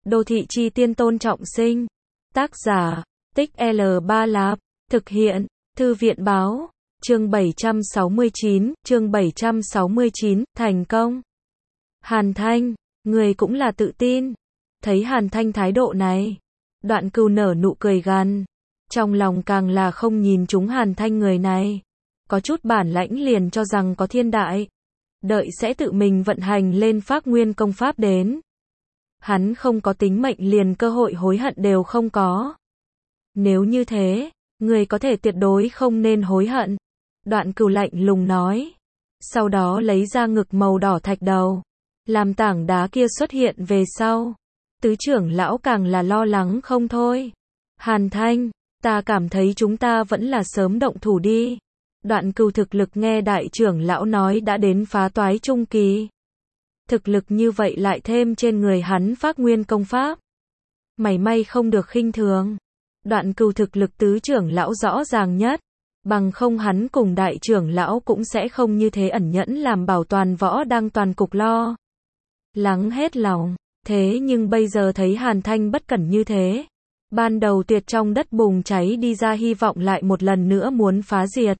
Đô thị chi tiên Tôn Trọng Sinh. Tác giả, Tích L3 Lạp. Thực hiện, Thư viện báo. Chương 769, thành công. Hàn Thanh, người cũng là tự tin. Thấy Hàn Thanh thái độ này, Đoạn Cừu nở nụ cười gằn. Trong lòng càng là không nhìn trúng Hàn Thanh người này. Có chút bản lãnh liền cho rằng có thiên đại. Đợi sẽ tự mình vận hành lên Phác Nguyên công pháp đến. Hắn không có tính mệnh liền cơ hội hối hận đều không có. Nếu như thế, người có thể tuyệt đối không nên hối hận. Đoạn Cừu lạnh lùng nói. Sau đó lấy ra ngực màu đỏ thạch đầu. Làm tảng đá kia xuất hiện về sau. Tứ trưởng lão càng là lo lắng không thôi. Hàn Thanh, ta cảm thấy chúng ta vẫn là sớm động thủ đi. Đoạn Cừu thực lực nghe đại trưởng lão nói đã đến phá toái trung kỳ. Thực lực như vậy lại thêm trên người hắn Phác Nguyên công pháp. Mảy may không được khinh thường. Đoạn Cừu thực lực tứ trưởng lão rõ ràng nhất. Bằng không hắn cùng đại trưởng lão cũng sẽ không như thế ẩn nhẫn làm bảo toàn võ đang toàn cục lo lắng hết lòng. Thế nhưng bây giờ thấy Hàn Thanh bất cẩn như thế. Ban đầu tuyệt trong đất bùng cháy đi ra hy vọng lại một lần nữa muốn phá diệt.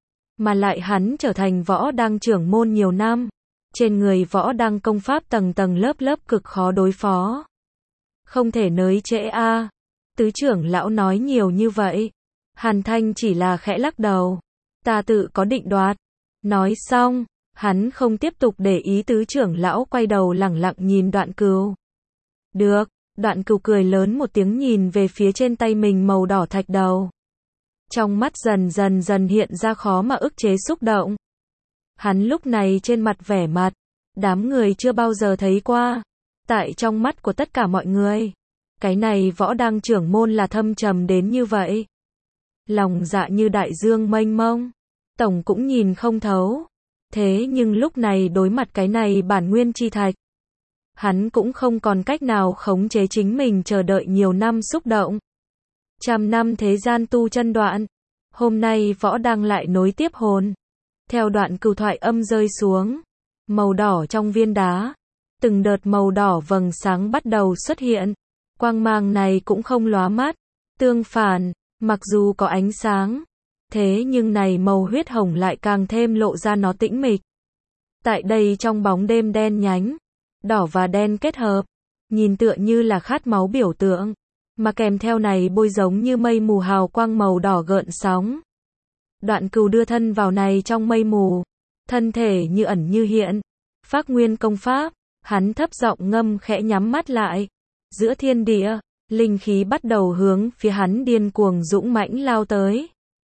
Mà lại hắn trở thành võ đang trưởng môn nhiều năm. Trên người võ đang công pháp tầng tầng lớp lớp cực khó đối phó. Không thể nới trễ a. Tứ trưởng lão nói nhiều như vậy. Hàn Thanh chỉ là khẽ lắc đầu. Ta tự có định đoạt. Nói xong, hắn không tiếp tục để ý tứ trưởng lão quay đầu lẳng lặng nhìn Đoạn Cừu. Được, Đoạn Cừu cười lớn một tiếng nhìn về phía trên tay mình màu đỏ thạch đầu. Trong mắt dần hiện ra khó mà ức chế xúc động. Hắn lúc này trên mặt vẻ mặt, đám người chưa bao giờ thấy qua. Tại trong mắt của tất cả mọi người, cái này võ đang trưởng môn là thâm trầm đến như vậy. Lòng dạ như đại dương mênh mông, tổng cũng nhìn không thấu. Thế nhưng lúc này đối mặt cái này bản nguyên chi thạch, hắn cũng không còn cách nào khống chế chính mình chờ đợi nhiều năm xúc động. Trăm năm thế gian tu chân đoạn, hôm nay võ đang lại nối tiếp hồn. Theo Đoạn Cừu thoại âm rơi xuống, màu đỏ trong viên đá, từng đợt màu đỏ vầng sáng bắt đầu xuất hiện. Quang mang này cũng không lóa mắt, tương phản, mặc dù có ánh sáng, thế nhưng này màu huyết hồng lại càng thêm lộ ra nó tĩnh mịch. Tại đây trong bóng đêm đen nhánh, đỏ và đen kết hợp, nhìn tựa như là khát máu biểu tượng, mà kèm theo này bôi giống như mây mù hào quang màu đỏ gợn sóng. Đoạn Cừu đưa thân vào này trong mây mù, thân thể như ẩn như hiện. Phác Nguyên công pháp, hắn thấp giọng ngâm khẽ nhắm mắt lại. Giữa thiên địa, linh khí bắt đầu hướng phía hắn điên cuồng dũng mãnh lao tới.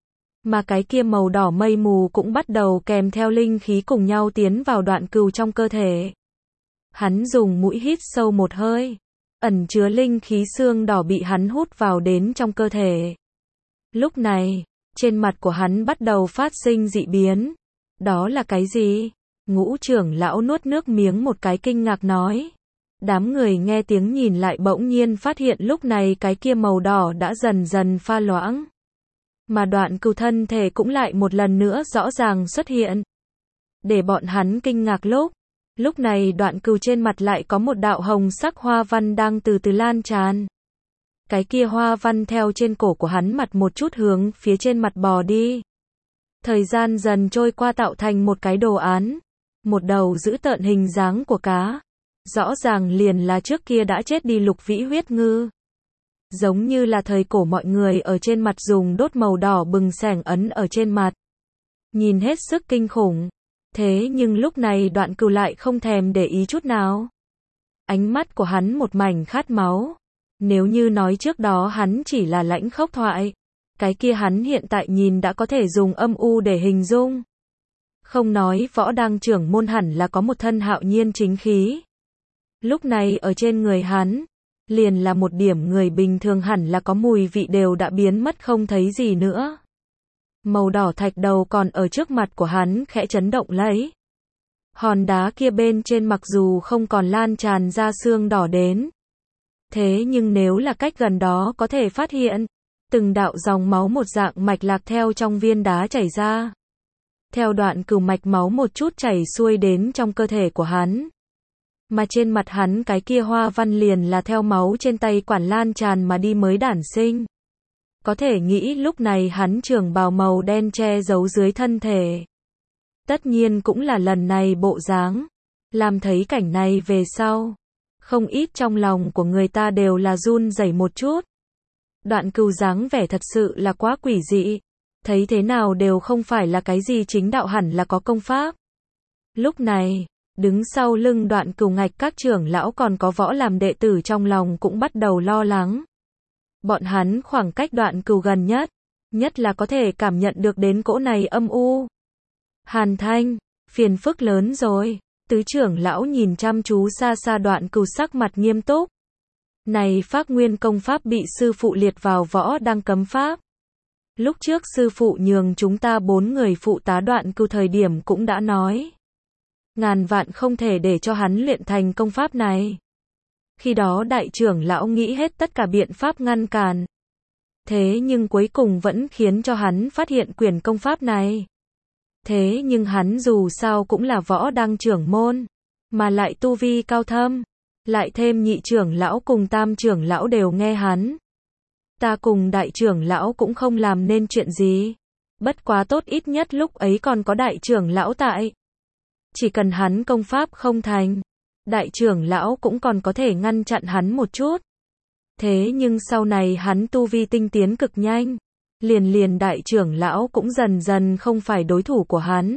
Mà cái kia màu đỏ mây mù cũng bắt đầu kèm theo linh khí cùng nhau tiến vào Đoạn Cừu trong cơ thể. Hắn dùng mũi hít sâu một hơi, ẩn chứa linh khí xương đỏ bị hắn hút vào đến trong cơ thể. Lúc này, trên mặt của hắn bắt đầu phát sinh dị biến. Đó là cái gì? Ngũ trưởng lão nuốt nước miếng một cái kinh ngạc nói. Đám người nghe tiếng nhìn lại bỗng nhiên phát hiện lúc này cái kia màu đỏ đã dần pha loãng. Mà Đoạn Cừu thân thể cũng lại một lần nữa rõ ràng xuất hiện. Để bọn hắn kinh ngạc lúc này Đoạn Cừu trên mặt lại có một đạo hồng sắc hoa văn đang từ từ lan tràn. Cái kia hoa văn theo trên cổ của hắn mặt một chút hướng phía trên mặt bò đi. Thời gian dần trôi qua tạo thành một cái đồ án. Một đầu dữ tợn hình dáng của cá. Rõ ràng liền là trước kia đã chết đi Lục Vĩ huyết ngư. Giống như là thời cổ mọi người ở trên mặt dùng đốt màu đỏ bừng sẻng ấn ở trên mặt. Nhìn hết sức kinh khủng. Thế nhưng lúc này Đoạn Cừu lại không thèm để ý chút nào. Ánh mắt của hắn một mảnh khát máu. Nếu như nói trước đó hắn chỉ là lãnh khốc thoại, cái kia hắn hiện tại nhìn đã có thể dùng âm u để hình dung. Không nói võ đang trưởng môn hẳn là có một thân hạo nhiên chính khí. Lúc này ở trên người hắn, liền là một điểm người bình thường hẳn là có mùi vị đều đã biến mất không thấy gì nữa. Màu đỏ thạch đầu còn ở trước mặt của hắn khẽ chấn động lấy. Hòn đá kia bên trên mặc dù không còn lan tràn ra xương đỏ đến. Thế nhưng nếu là cách gần đó có thể phát hiện, từng đạo dòng máu một dạng mạch lạc theo trong viên đá chảy ra. Theo Đoạn Cừu mạch máu một chút chảy xuôi đến trong cơ thể của hắn. mà trên mặt hắn cái kia hoa văn liền là theo máu trên tay quản lan tràn mà đi mới đản sinh. Có thể nghĩ lúc này hắn trường bào màu đen che giấu dưới thân thể. Tất nhiên cũng là lần này bộ dáng. Làm thấy cảnh này về sau. Không ít trong lòng của người ta đều là run rẩy một chút. Đoạn Cừu dáng vẻ thật sự là quá quỷ dị. Thấy thế nào đều không phải là cái gì chính đạo, hẳn là có công pháp. Lúc này, đứng sau lưng Đoạn Cừu ngạch các trưởng lão còn có võ làm đệ tử trong lòng cũng bắt đầu lo lắng. Bọn hắn khoảng cách Đoạn Cừu gần nhất là có thể cảm nhận được đến cỗ này âm u. Hàn Thanh, phiền phức lớn rồi. Tứ trưởng lão nhìn chăm chú xa xa Đoạn Cừu, sắc mặt nghiêm túc. Này Phác Nguyên công pháp bị sư phụ liệt vào võ đăng cấm pháp. Lúc trước sư phụ nhường chúng ta 4 người phụ tá Đoạn Cừu thời điểm cũng đã nói. Ngàn vạn không thể để cho hắn luyện thành công pháp này. Khi đó đại trưởng lão nghĩ hết tất cả biện pháp ngăn cản. Thế nhưng cuối cùng vẫn khiến cho hắn phát hiện quyển công pháp này. Thế nhưng hắn dù sao cũng là võ đăng trưởng môn, mà lại tu vi cao thâm, lại thêm nhị trưởng lão cùng tam trưởng lão đều nghe hắn. Ta cùng đại trưởng lão cũng không làm nên chuyện gì. Bất quá tốt ít nhất lúc ấy còn có đại trưởng lão tại. Chỉ cần hắn công pháp không thành, đại trưởng lão cũng còn có thể ngăn chặn hắn một chút. Thế nhưng sau này hắn tu vi tinh tiến cực nhanh. Liền đại trưởng lão cũng dần dần không phải đối thủ của hắn.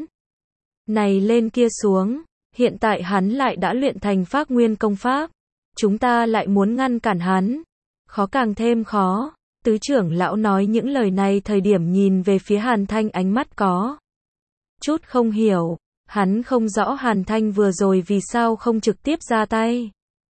Này lên kia xuống, hiện tại hắn lại đã luyện thành Phác Nguyên công pháp. Chúng ta lại muốn ngăn cản hắn. Khó càng thêm khó. Tứ trưởng lão nói những lời này thời điểm nhìn về phía Hàn Thanh, ánh mắt có chút không hiểu. Hắn không rõ Hàn Thanh vừa rồi vì sao không trực tiếp ra tay.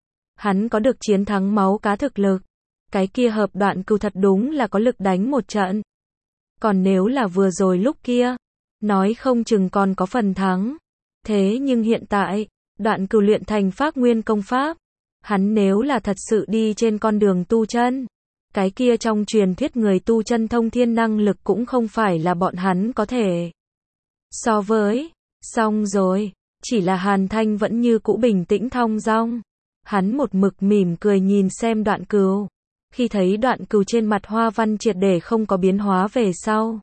Hắn có được chiến thắng máu cá thực lực. Cái kia hợp Đoạn Cừu thật đúng là có lực đánh một trận. Còn nếu là vừa rồi lúc kia, nói không chừng còn có phần thắng. Thế nhưng hiện tại, Đoạn Cừu luyện thành Phác Nguyên công pháp. Hắn nếu là thật sự đi trên con đường tu chân, cái kia trong truyền thuyết người tu chân thông thiên năng lực cũng không phải là bọn hắn có thể so với. Xong rồi, chỉ là Hàn Thanh vẫn như cũ bình tĩnh thong dong. Hắn một mực mỉm cười nhìn xem Đoạn Cừu. Khi thấy Đoạn Cừu trên mặt hoa văn triệt để không có biến hóa về sau,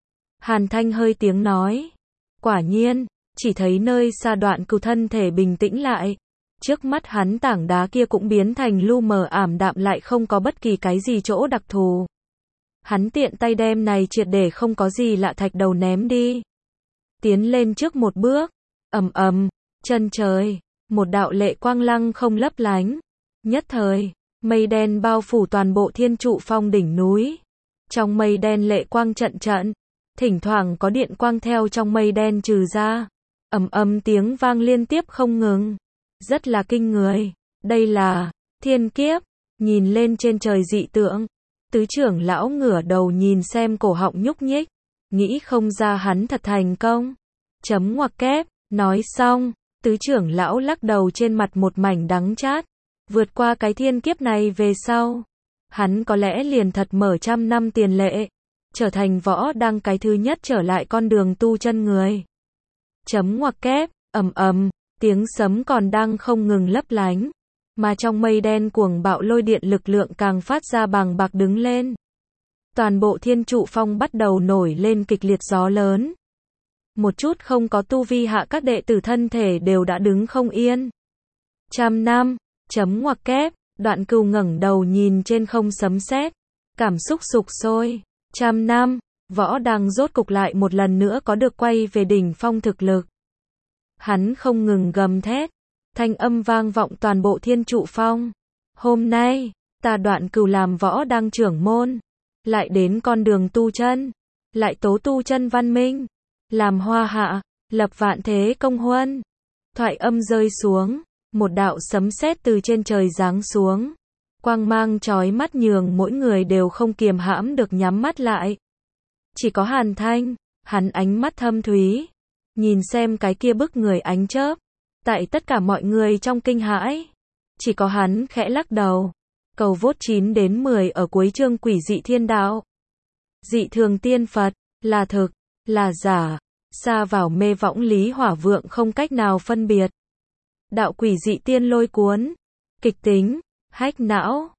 Hàn Thanh hơi tiếng nói. Quả nhiên, chỉ thấy nơi xa Đoạn Cừu thân thể bình tĩnh lại. Trước mắt hắn tảng đá kia cũng biến thành lu mờ ảm đạm, lại không có bất kỳ cái gì chỗ đặc thù. Hắn tiện tay đem này triệt để không có gì lạ thạch đầu ném đi. Tiến lên trước một bước, ầm ầm, chân trời, một đạo lệ quang lăng không lấp lánh. Nhất thời, mây đen bao phủ toàn bộ Thiên Trụ Phong đỉnh núi. Trong mây đen lệ quang trận trận, thỉnh thoảng có điện quang theo trong mây đen trừ ra. Ầm ầm tiếng vang liên tiếp không ngừng. Rất là kinh người. Đây là thiên kiếp. Nhìn lên trên trời dị tượng, tứ trưởng lão ngửa đầu nhìn xem, cổ họng nhúc nhích. Nghĩ không ra hắn thật thành công. Chấm ngoặc kép. Nói xong, tứ trưởng lão lắc đầu, trên mặt một mảnh đắng chát. Vượt qua cái thiên kiếp này về sau, hắn có lẽ liền thật mở 100 năm tiền lệ, trở thành võ đăng cái thứ nhất trở lại con đường tu chân người. Chấm ngoặc kép, ầm ầm, tiếng sấm còn đang không ngừng lấp lánh, mà trong mây đen cuồng bạo lôi điện lực lượng càng phát ra bàng bạc đứng lên. Toàn bộ Thiên Trụ Phong bắt đầu nổi lên kịch liệt gió lớn. Một chút không có tu vi hạ các đệ tử thân thể đều đã đứng không yên. 100 năm, chấm ngoặc kép, Đoạn Cừu ngẩng đầu nhìn trên không sấm sét, cảm xúc sục sôi. 100 năm, võ đăng rốt cục lại một lần nữa có được quay về đỉnh phong thực lực. Hắn không ngừng gầm thét, thanh âm vang vọng toàn bộ Thiên Trụ Phong. Hôm nay, ta Đoạn Cừu làm võ đăng trưởng môn, lại đến con đường tu chân, lại tố tu chân văn minh, làm hoa hạ, lập vạn thế công huân. Thoại âm rơi xuống, một đạo sấm sét từ trên trời giáng xuống, quang mang chói mắt nhường mỗi người đều không kiềm hãm được nhắm mắt lại. Chỉ có Hàn Thanh, hắn ánh mắt thâm thúy, nhìn xem cái kia bức người ánh chớp. Tại tất cả mọi người trong kinh hãi, chỉ có hắn khẽ lắc đầu. Cầu vốt 9 đến 10 ở cuối chương Quỷ dị thiên đạo. Dị thường tiên Phật, là thực, là giả, xa vào mê võng lý hỏa vượng không cách nào phân biệt. đạo quỷ dị tiên lôi cuốn, kịch tính, hack não.